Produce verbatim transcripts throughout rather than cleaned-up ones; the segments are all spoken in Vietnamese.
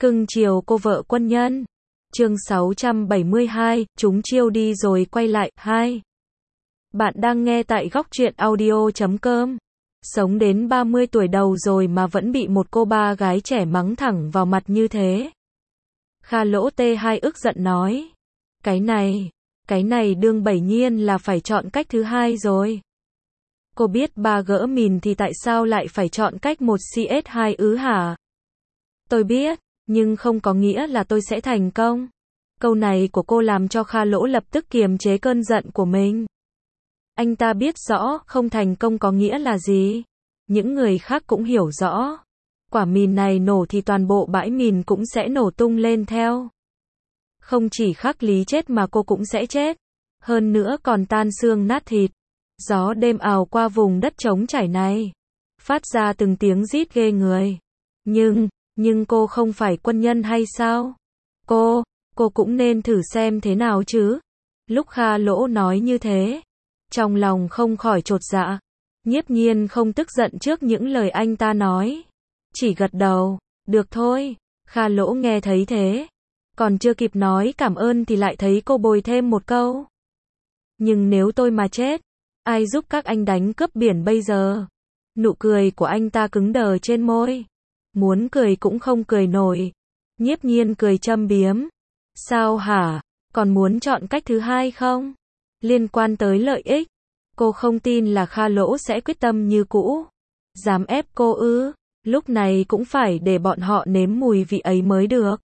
Cưng chiều cô vợ quân nhân. Chương sáu trăm bảy mươi hai, chúng chiêu đi rồi quay lại. hai. Bạn đang nghe tại góc truyện audio chấm com. Sống đến ba mươi tuổi đầu rồi mà vẫn bị một cô ba gái trẻ mắng thẳng vào mặt như thế. Kha Lỗ T hai ức giận nói. Cái này, cái này đương bảy nhiên là phải chọn cách thứ hai rồi. Cô biết ba gỡ mìn thì tại sao lại phải chọn cách một C S hai ứ hả? Tôi biết, nhưng không có nghĩa là tôi sẽ thành công. Câu này của cô làm cho Kha Lỗ lập tức kiềm chế cơn giận của mình. Anh ta biết rõ không thành công có nghĩa là gì. Những người khác cũng hiểu rõ. Quả mìn này nổ thì toàn bộ bãi mìn cũng sẽ nổ tung lên theo. Không chỉ Khắc Lý chết mà cô cũng sẽ chết. Hơn nữa còn tan xương nát thịt. Gió đêm ào qua vùng đất trống trải này. Phát ra từng tiếng rít ghê người. Nhưng, nhưng cô không phải quân nhân hay sao? Cô, cô cũng nên thử xem thế nào chứ. Lúc Kha Lỗ nói như thế, trong lòng không khỏi chột dạ. Nhiếp Nhiên không tức giận trước những lời anh ta nói. Chỉ gật đầu, được thôi. Kha Lỗ nghe thấy thế. Còn chưa kịp nói cảm ơn thì lại thấy cô bồi thêm một câu. Nhưng nếu tôi mà chết, ai giúp các anh đánh cướp biển bây giờ? Nụ cười của anh ta cứng đờ trên môi. Muốn cười cũng không cười nổi. Nhiếp Nhiên cười châm biếm. Sao hả? Còn muốn chọn cách thứ hai không? Liên quan tới lợi ích. Cô không tin là Kha Lỗ sẽ quyết tâm như cũ. Dám ép cô ư? Lúc này cũng phải để bọn họ nếm mùi vị ấy mới được.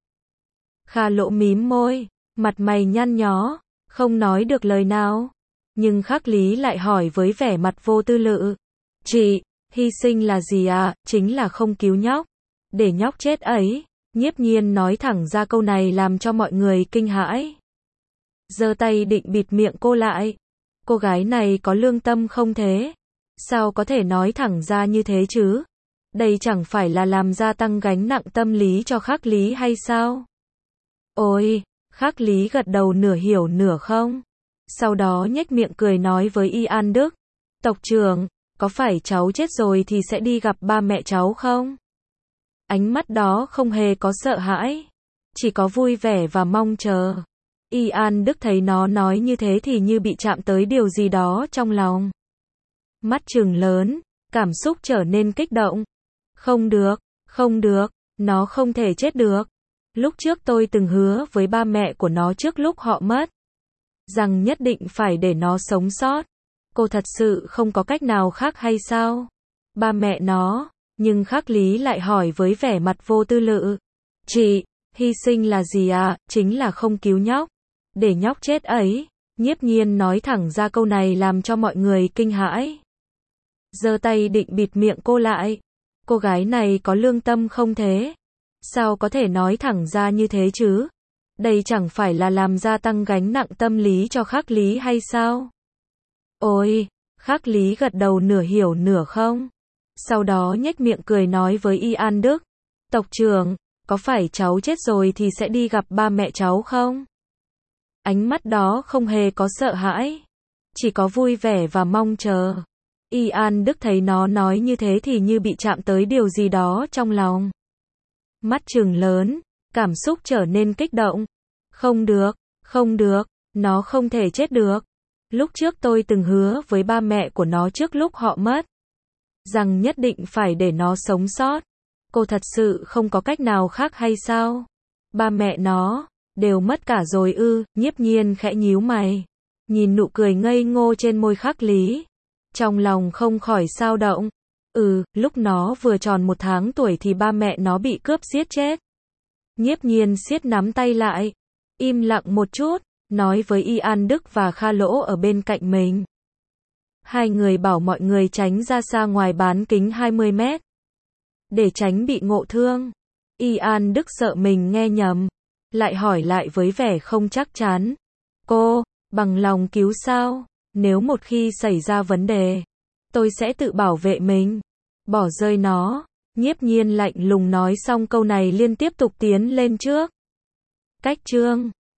Kha Lỗ mím môi, mặt mày nhăn nhó, không nói được lời nào. Nhưng Khắc Lý lại hỏi với vẻ mặt vô tư lự. Chị, hy sinh là gì à? Chính là không cứu nhóc. Để nhóc chết ấy. Nhiếp Nhiên nói thẳng ra câu này làm cho mọi người kinh hãi. Giơ tay định bịt miệng cô lại. Cô gái này có lương tâm không thế? Sao có thể nói thẳng ra như thế chứ? Đây chẳng phải là làm gia tăng gánh nặng tâm lý cho Khắc Lý hay sao? Ôi, Khắc Lý gật đầu nửa hiểu nửa không. Sau đó nhếch miệng cười nói với Y An Đức. Tộc trưởng, có phải cháu chết rồi thì sẽ đi gặp ba mẹ cháu không? Ánh mắt đó không hề có sợ hãi. Chỉ có vui vẻ và mong chờ. Y An Đức thấy nó nói như thế thì như bị chạm tới điều gì đó trong lòng. Mắt trừng lớn, cảm xúc trở nên kích động. Không được, không được, nó không thể chết được. Lúc trước tôi từng hứa với ba mẹ của nó trước lúc họ mất. Rằng nhất định phải để nó sống sót. Cô thật sự không có cách nào khác hay sao? Ba mẹ nó, nhưng Khắc Lý lại hỏi với vẻ mặt vô tư lự. Chị, hy sinh là gì à? Chính là không cứu nhóc. Để nhóc chết ấy. Nhiếp Nhiên nói thẳng ra câu này làm cho mọi người kinh hãi. Giơ tay định bịt miệng cô lại. Cô gái này có lương tâm không thế? Sao có thể nói thẳng ra như thế chứ? Đây chẳng phải là làm gia tăng gánh nặng tâm lý cho Khắc Lý hay sao? Ôi, Khắc Lý gật đầu nửa hiểu nửa không. Sau đó nhếch miệng cười nói với Y An Đức. Tộc trưởng, có phải cháu chết rồi thì sẽ đi gặp ba mẹ cháu không? Ánh mắt đó không hề có sợ hãi. Chỉ có vui vẻ và mong chờ. Y An Đức thấy nó nói như thế thì như bị chạm tới điều gì đó trong lòng. Mắt trừng lớn, cảm xúc trở nên kích động. Không được, không được, nó không thể chết được. Lúc trước tôi từng hứa với ba mẹ của nó trước lúc họ mất. Rằng nhất định phải để nó sống sót. Cô thật sự không có cách nào khác hay sao? Ba mẹ nó, đều mất cả rồi ư? Nhiếp Nhiên khẽ nhíu mày. Nhìn nụ cười ngây ngô trên môi Khắc Lý. Trong lòng không khỏi xao động. Ừ, lúc nó vừa tròn một tháng tuổi thì ba mẹ nó bị cướp giết chết. Nhiếp Nhiên siết nắm tay lại. Im lặng một chút, nói với Y An Đức và Kha Lỗ ở bên cạnh mình. Hai người bảo mọi người tránh ra xa ngoài bán kính hai mươi mét. Để tránh bị ngộ thương. Y An Đức sợ mình nghe nhầm. Lại hỏi lại với vẻ không chắc chắn. Cô, bằng lòng cứu sao? Nếu một khi xảy ra vấn đề, tôi sẽ tự bảo vệ mình. Bỏ rơi nó. Nhiếp Nhiên lạnh lùng nói xong câu này liên tiếp tục tiến lên trước. Cách chương